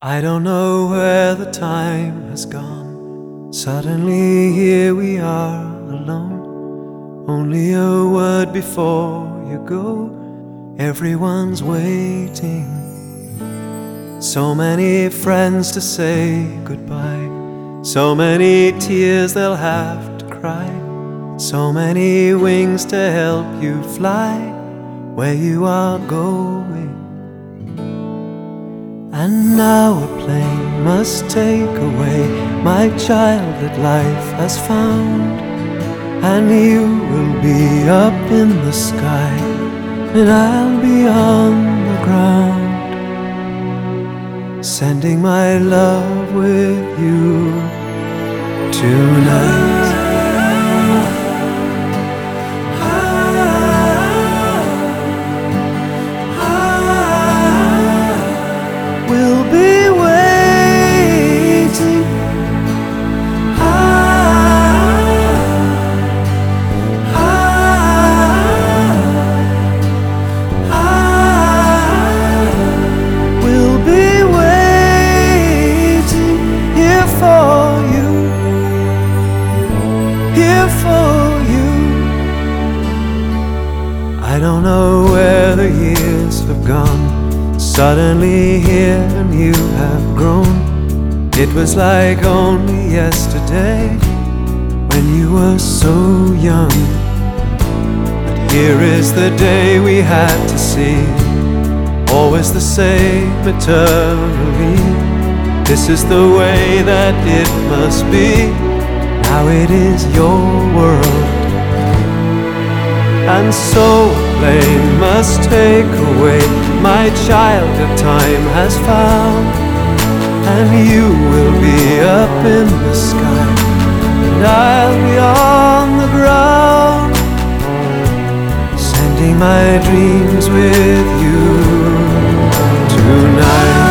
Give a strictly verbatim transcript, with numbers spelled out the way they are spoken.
I don't know where the time has gone. Suddenly here we are alone. Only a word before you go. Everyone's waiting. So many friends to say goodbye. So many tears they'll have to cry. So many wings to help you fly where you are going. And now a plane must take away my child that life has found. And you will be up in the sky, and I'll be on the ground, sending my love with you tonight. We'll be waiting. Ah, ah, ah. We'll be waiting here for you, here for you. I don't know where the years have gone. Suddenly here and you have grown. It was like only yesterday when you were so young. But here is the day we had to see, always the same eternally. This is the way that it must be. Now it is your world. And so a plane must take away my child that time has found. And you will be up in the sky, and I'll be on the ground, sending my dreams with you tonight.